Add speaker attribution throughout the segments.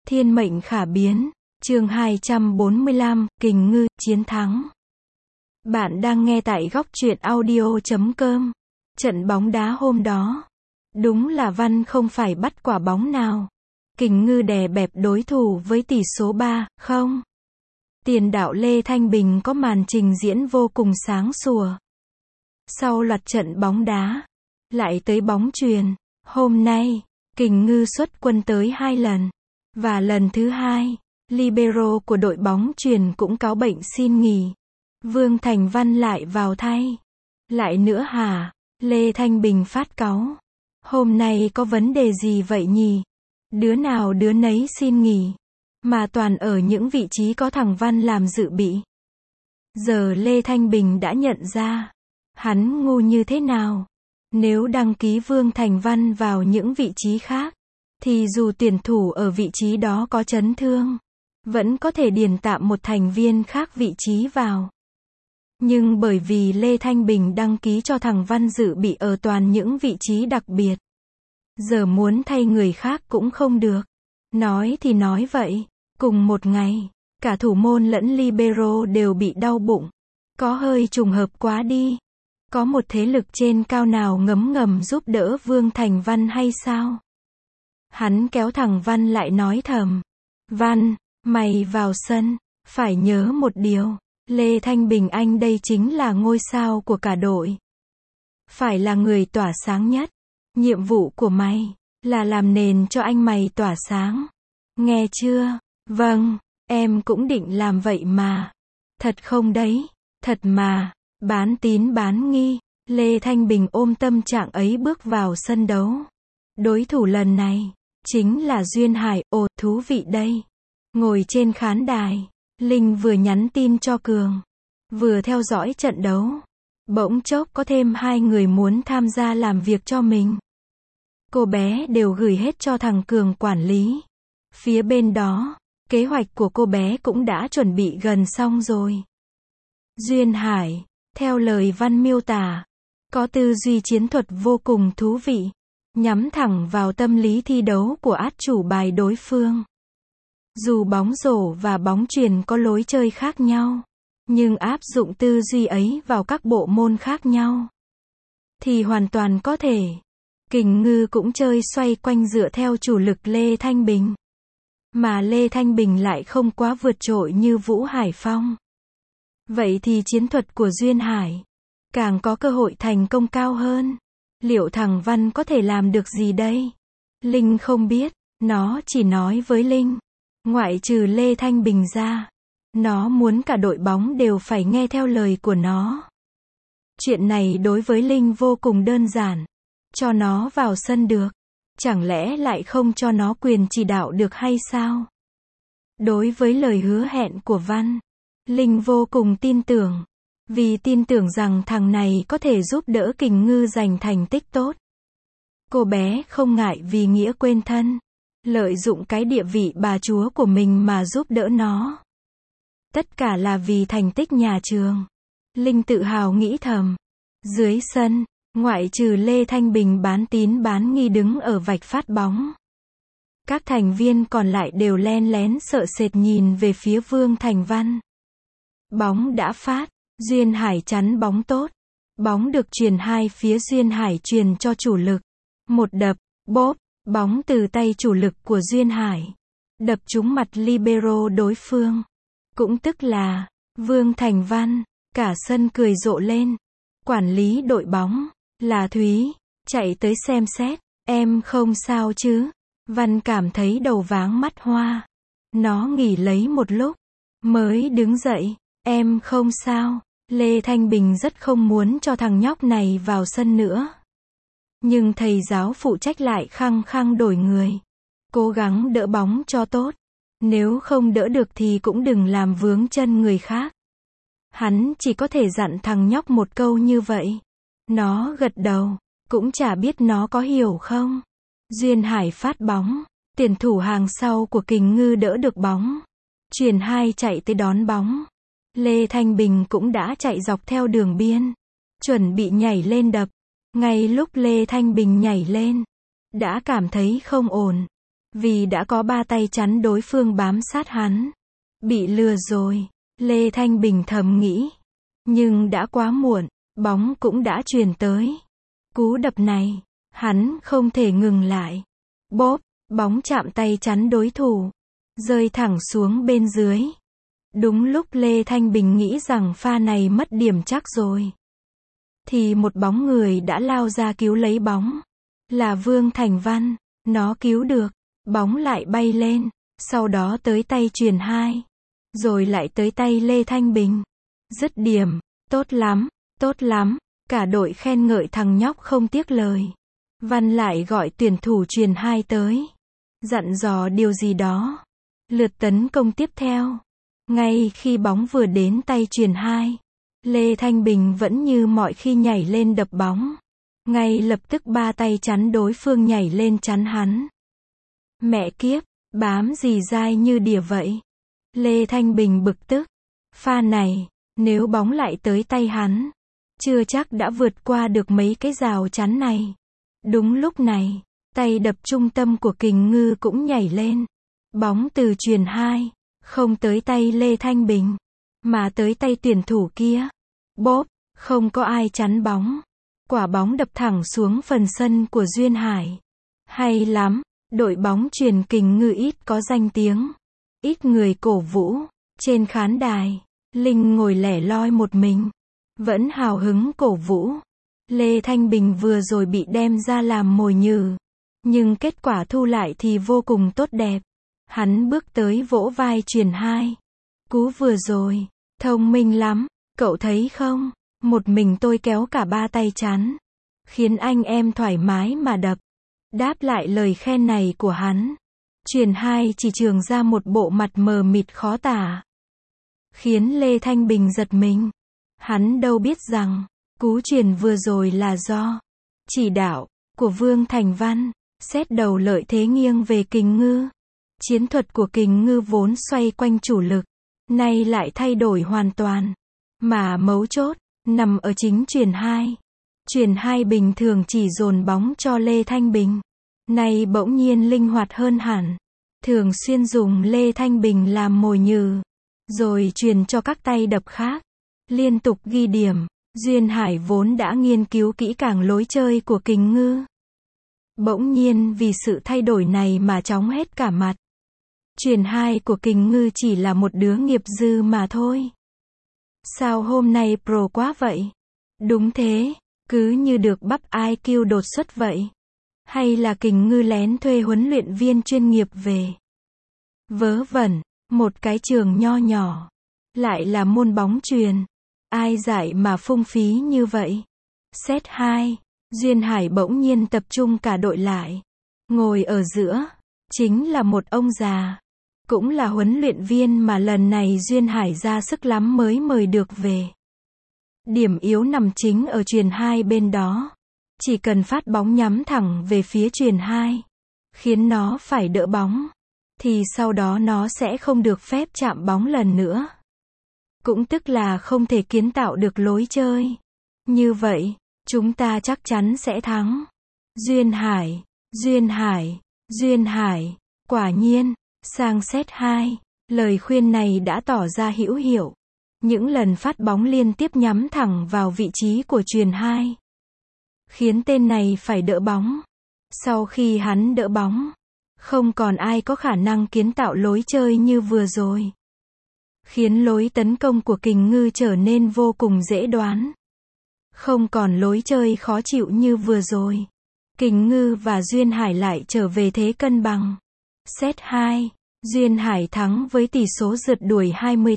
Speaker 1: Thiên mệnh khả biến. Chương 245, Kình Ngư, chiến thắng. Bạn đang nghe tại góc truyện audio.com. Trận bóng đá hôm đó, đúng là Văn không phải bắt quả bóng nào. Kình Ngư đè bẹp đối thủ với tỷ số 3-0. Tiền đạo Lê Thanh Bình có màn trình diễn vô cùng sáng sủa. Sau loạt trận bóng đá, lại tới bóng chuyền. Hôm nay, Kình Ngư xuất quân tới 2 lần. Và lần thứ 2, libero của đội bóng chuyền cũng cáo bệnh xin nghỉ. Vương Thành Văn lại vào thay. Lại nữa hả? Lê Thanh Bình phát cáu. Hôm nay có vấn đề gì vậy nhỉ? Đứa nào đứa nấy xin nghỉ. Mà toàn ở những vị trí có thằng Văn làm dự bị. Giờ Lê Thanh Bình đã nhận ra. Hắn ngu như thế nào? Nếu đăng ký Vương Thành Văn vào những vị trí khác, thì dù tuyển thủ ở vị trí đó có chấn thương, vẫn có thể điền tạm một thành viên khác vị trí vào. Nhưng bởi vì Lê Thanh Bình đăng ký cho thằng Văn dự bị ở toàn những vị trí đặc biệt, giờ muốn thay người khác cũng không được. Nói thì nói vậy, cùng một ngày, cả thủ môn lẫn libero đều bị đau bụng. Có hơi trùng hợp quá đi. Có một thế lực trên cao nào ngấm ngầm giúp đỡ Vương Thành Văn hay sao? Hắn kéo thằng Văn lại nói thầm. Văn, mày vào sân, phải nhớ một điều. Lê Thanh Bình anh đây chính là ngôi sao của cả đội. Phải là người tỏa sáng nhất. Nhiệm vụ của mày, là làm nền cho anh mày tỏa sáng. Nghe chưa? Vâng, em cũng định làm vậy mà. Thật không đấy? Thật mà. Bán tín bán nghi. Lê Thanh Bình ôm tâm trạng ấy bước vào sân đấu. Đối thủ lần này chính là Duyên Hải. Ồ, thú vị đây. Ngồi trên khán đài, Linh vừa nhắn tin cho Cường, vừa theo dõi trận đấu. Bỗng chốc có thêm 2 người muốn tham gia làm việc cho mình. Cô bé đều gửi hết cho thằng Cường quản lý. Phía bên đó, kế hoạch của cô bé cũng đã chuẩn bị gần xong rồi. Duyên Hải, theo lời Văn miêu tả, có tư duy chiến thuật vô cùng thú vị, nhắm thẳng vào tâm lý thi đấu của át chủ bài đối phương. Dù bóng rổ và bóng chuyền có lối chơi khác nhau, nhưng áp dụng tư duy ấy vào các bộ môn khác nhau, thì hoàn toàn có thể. Kình Ngư cũng chơi xoay quanh dựa theo chủ lực Lê Thanh Bình. Mà Lê Thanh Bình lại không quá vượt trội như Vũ Hải Phong. Vậy thì chiến thuật của Duyên Hải càng có cơ hội thành công cao hơn. Liệu thằng Văn có thể làm được gì đây? Linh không biết, nó chỉ nói với Linh, ngoại trừ Lê Thanh Bình ra, nó muốn cả đội bóng đều phải nghe theo lời của nó. Chuyện này đối với Linh vô cùng đơn giản. Cho nó vào sân được, chẳng lẽ lại không cho nó quyền chỉ đạo được hay sao? Đối với lời hứa hẹn của Văn, Linh vô cùng tin tưởng. Vì tin tưởng rằng thằng này có thể giúp đỡ Kình Ngư giành thành tích tốt. Cô bé không ngại vì nghĩa quên thân, lợi dụng cái địa vị bà chúa của mình mà giúp đỡ nó. Tất cả là vì thành tích nhà trường. Linh tự hào nghĩ thầm. Dưới sân, ngoại trừ Lê Thanh Bình bán tín bán nghi đứng ở vạch phát bóng, các thành viên còn lại đều len lén sợ sệt nhìn về phía Vương Thành Văn. Bóng đã phát, Duyên Hải chắn bóng tốt. Bóng được truyền hai phía, Duyên Hải truyền cho chủ lực. Một đập, bóp, bóng từ tay chủ lực của Duyên Hải đập trúng mặt libero đối phương. Cũng tức là Vương Thành Văn. Cả sân cười rộ lên. Quản lý đội bóng là Thúy chạy tới xem xét. Em không sao chứ? Văn cảm thấy đầu váng mắt hoa. Nó nghỉ lấy một lúc mới đứng dậy. Em không sao. Lê Thanh Bình rất không muốn cho thằng nhóc này vào sân nữa. Nhưng thầy giáo phụ trách lại khăng khăng đổi người. Cố gắng đỡ bóng cho tốt. Nếu không đỡ được thì cũng đừng làm vướng chân người khác. Hắn chỉ có thể dặn thằng nhóc một câu như vậy. Nó gật đầu, cũng chả biết nó có hiểu không. Duyên Hải phát bóng. Tiền thủ hàng sau của Kình Ngư đỡ được bóng. Chuyền 2 chạy tới đón bóng. Lê Thanh Bình cũng đã chạy dọc theo đường biên, chuẩn bị nhảy lên đập. Ngay lúc Lê Thanh Bình nhảy lên, đã cảm thấy không ổn. Vì đã có 3 tay chắn đối phương bám sát hắn. Bị lừa rồi, Lê Thanh Bình thầm nghĩ. Nhưng đã quá muộn, bóng cũng đã truyền tới. Cú đập này, hắn không thể ngừng lại. Bốp, bóng chạm tay chắn đối thủ, rơi thẳng xuống bên dưới. Đúng lúc Lê Thanh Bình nghĩ rằng pha này mất điểm chắc rồi, thì một bóng người đã lao ra cứu lấy bóng. Là Vương Thành Văn, nó cứu được, bóng lại bay lên, sau đó tới tay chuyền 2, rồi lại tới tay Lê Thanh Bình. Dứt điểm, tốt lắm, cả đội khen ngợi thằng nhóc không tiếc lời. Văn lại gọi tuyển thủ chuyền 2 tới, dặn dò điều gì đó. Lượt tấn công tiếp theo. Ngay khi bóng vừa đến tay chuyền 2, Lê Thanh Bình vẫn như mọi khi nhảy lên đập bóng. Ngay lập tức 3 tay chắn đối phương nhảy lên chắn hắn. Mẹ kiếp, bám gì dai như đỉa vậy. Lê Thanh Bình bực tức. Pha này, nếu bóng lại tới tay hắn, chưa chắc đã vượt qua được mấy cái rào chắn này. Đúng lúc này, tay đập trung tâm của Kình Ngư cũng nhảy lên. Bóng từ chuyền 2, không tới tay Lê Thanh Bình, mà tới tay tuyển thủ kia. Bốp, không có ai chắn bóng. Quả bóng đập thẳng xuống phần sân của Duyên Hải. Hay lắm, đội bóng chuyền Kình Ngư ít có danh tiếng, ít người cổ vũ. Trên khán đài, Linh ngồi lẻ loi một mình, vẫn hào hứng cổ vũ. Lê Thanh Bình vừa rồi bị đem ra làm mồi nhử, nhưng kết quả thu lại thì vô cùng tốt đẹp. Hắn bước tới vỗ vai chuyền 2. Cú vừa rồi, thông minh lắm, cậu thấy không? Một mình tôi kéo cả 3 tay chắn, khiến anh em thoải mái mà đập. Đáp lại lời khen này của hắn, chuyền 2 chỉ trường ra một bộ mặt mờ mịt khó tả, khiến Lê Thanh Bình giật mình. Hắn đâu biết rằng, cú chuyền vừa rồi là do chỉ đạo của Vương Thành Văn. Xét đầu lợi thế nghiêng về Kình Ngư. Chiến thuật của Kình Ngư vốn xoay quanh chủ lực, nay lại thay đổi hoàn toàn. Mà mấu chốt nằm ở chính chuyền 2. Chuyền 2 bình thường chỉ dồn bóng cho Lê Thanh Bình, nay bỗng nhiên linh hoạt hơn hẳn, thường xuyên dùng Lê Thanh Bình làm mồi nhử, rồi truyền cho các tay đập khác, liên tục ghi điểm. Duyên Hải vốn đã nghiên cứu kỹ càng lối chơi của Kình Ngư, bỗng nhiên vì sự thay đổi này mà chóng hết cả mặt. Chuyền 2 của Kình Ngư chỉ là một đứa nghiệp dư mà thôi. Sao hôm nay pro quá vậy? Đúng thế, cứ như được bắp IQ đột xuất vậy. Hay là Kình Ngư lén thuê huấn luyện viên chuyên nghiệp về? Vớ vẩn, một cái trường nho nhỏ, lại là môn bóng chuyền. Ai dạy mà phung phí như vậy? Set 2, Duyên Hải bỗng nhiên tập trung cả đội lại. Ngồi ở giữa, chính là một ông già. Cũng là huấn luyện viên mà lần này Duyên Hải ra sức lắm mới mời được về. Điểm yếu nằm chính ở chuyền 2 bên đó. Chỉ cần phát bóng nhắm thẳng về phía chuyền 2, khiến nó phải đỡ bóng, thì sau đó nó sẽ không được phép chạm bóng lần nữa. Cũng tức là không thể kiến tạo được lối chơi. Như vậy, chúng ta chắc chắn sẽ thắng. Duyên Hải, Duyên Hải, Duyên Hải. Quả nhiên, sang set 2, lời khuyên này đã tỏ ra hữu hiệu. Những lần phát bóng liên tiếp nhắm thẳng vào vị trí của chuyền 2, khiến tên này phải đỡ bóng. Sau khi hắn đỡ bóng, không còn ai có khả năng kiến tạo lối chơi như vừa rồi, khiến lối tấn công của Kình Ngư trở nên vô cùng dễ đoán. Không còn lối chơi khó chịu như vừa rồi. Kình Ngư và Duyên Hải lại trở về thế cân bằng. Set 2, Duyên Hải thắng với tỷ số rượt đuổi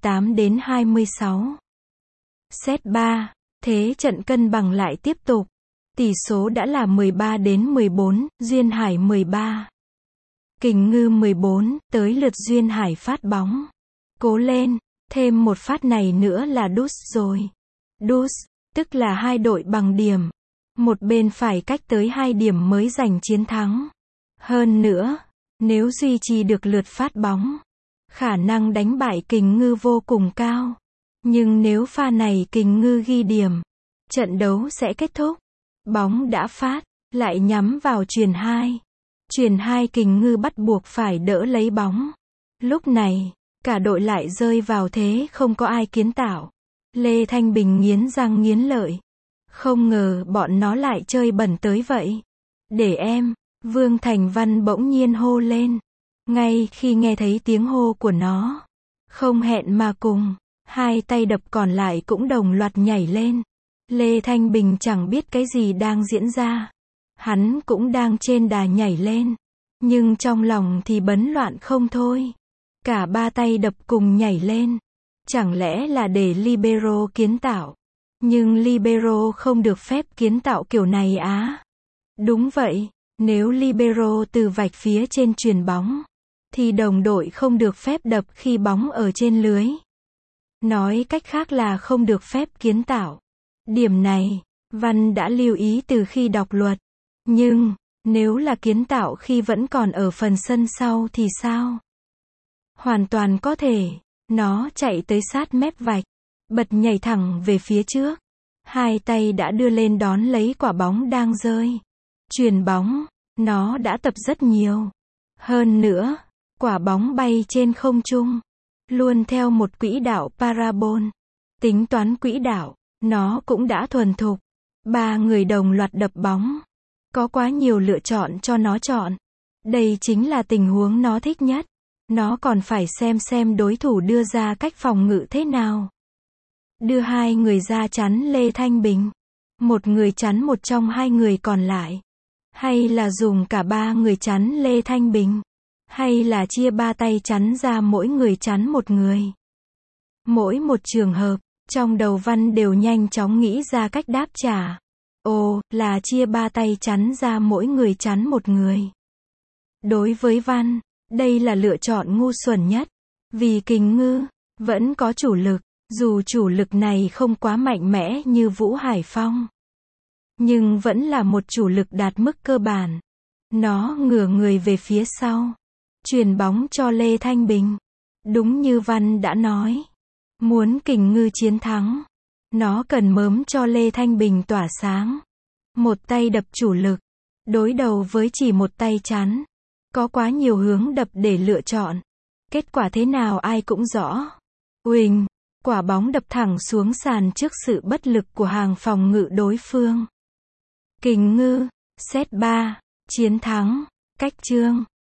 Speaker 1: 28-26. Set 3, thế trận cân bằng lại tiếp tục. Tỷ số đã là 13-14, Duyên Hải 13. Kình Ngư 14, tới lượt Duyên Hải phát bóng. Cố lên, thêm một phát này nữa là đút rồi. Đút, tức là hai đội bằng điểm. Một bên phải cách tới 2 điểm mới giành chiến thắng. Hơn nữa, nếu duy trì được lượt phát bóng, khả năng đánh bại Kình Ngư vô cùng cao. Nhưng nếu pha này Kình Ngư ghi điểm, trận đấu sẽ kết thúc. Bóng đã phát, lại nhắm vào chuyền 2. Chuyền 2 Kình Ngư bắt buộc phải đỡ lấy bóng. Lúc này, cả đội lại rơi vào thế không có ai kiến tạo. Lê Thanh Bình nghiến răng nghiến lợi. Không ngờ bọn nó lại chơi bẩn tới vậy. Để em, Vương Thành Văn bỗng nhiên hô lên. Ngay khi nghe thấy tiếng hô của nó, không hẹn mà cùng, hai tay đập còn lại cũng đồng loạt nhảy lên. Lê Thanh Bình chẳng biết cái gì đang diễn ra. Hắn cũng đang trên đà nhảy lên, nhưng trong lòng thì bấn loạn không thôi. Cả ba tay đập cùng nhảy lên. Chẳng lẽ là để libero kiến tạo? Nhưng libero không được phép kiến tạo kiểu này á? Đúng vậy, nếu libero từ vạch phía trên chuyền bóng, thì đồng đội không được phép đập khi bóng ở trên lưới. Nói cách khác là không được phép kiến tạo. Điểm này, Văn đã lưu ý từ khi đọc luật. Nhưng, nếu là kiến tạo khi vẫn còn ở phần sân sau thì sao? Hoàn toàn có thể. Nó chạy tới sát mép vạch, bật nhảy thẳng về phía trước. Hai tay đã đưa lên đón lấy quả bóng đang rơi. Chuyền bóng, nó đã tập rất nhiều. Hơn nữa, quả bóng bay trên không trung, luôn theo một quỹ đạo parabol. Tính toán quỹ đạo, nó cũng đã thuần thục. Ba người đồng loạt đập bóng. Có quá nhiều lựa chọn cho nó chọn. Đây chính là tình huống nó thích nhất. Nó còn phải xem đối thủ đưa ra cách phòng ngự thế nào. Đưa hai người ra chắn Lê Thanh Bình. Một người chắn một trong hai người còn lại. Hay là dùng cả ba người chắn Lê Thanh Bình. Hay là chia ba tay chắn ra mỗi người chắn một người. Mỗi một trường hợp, trong đầu Văn đều nhanh chóng nghĩ ra cách đáp trả. Ồ, là chia ba tay chắn ra mỗi người chắn một người. Đối với Văn, đây là lựa chọn ngu xuẩn nhất. Vì Kình Ngư vẫn có chủ lực, dù chủ lực này không quá mạnh mẽ như Vũ Hải Phong, nhưng vẫn là một chủ lực đạt mức cơ bản. Nó ngửa người về phía sau, chuyền bóng cho Lê Thanh Bình. Đúng như Văn đã nói, muốn Kình Ngư chiến thắng, nó cần mớm cho Lê Thanh Bình tỏa sáng. Một tay đập chủ lực, đối đầu với chỉ một tay chắn. Có quá nhiều hướng đập để lựa chọn. Kết quả thế nào ai cũng rõ. Uỳnh, quả bóng đập thẳng xuống sàn trước sự bất lực của hàng phòng ngự đối phương. Kình Ngư, set 3, chiến thắng, cách chương.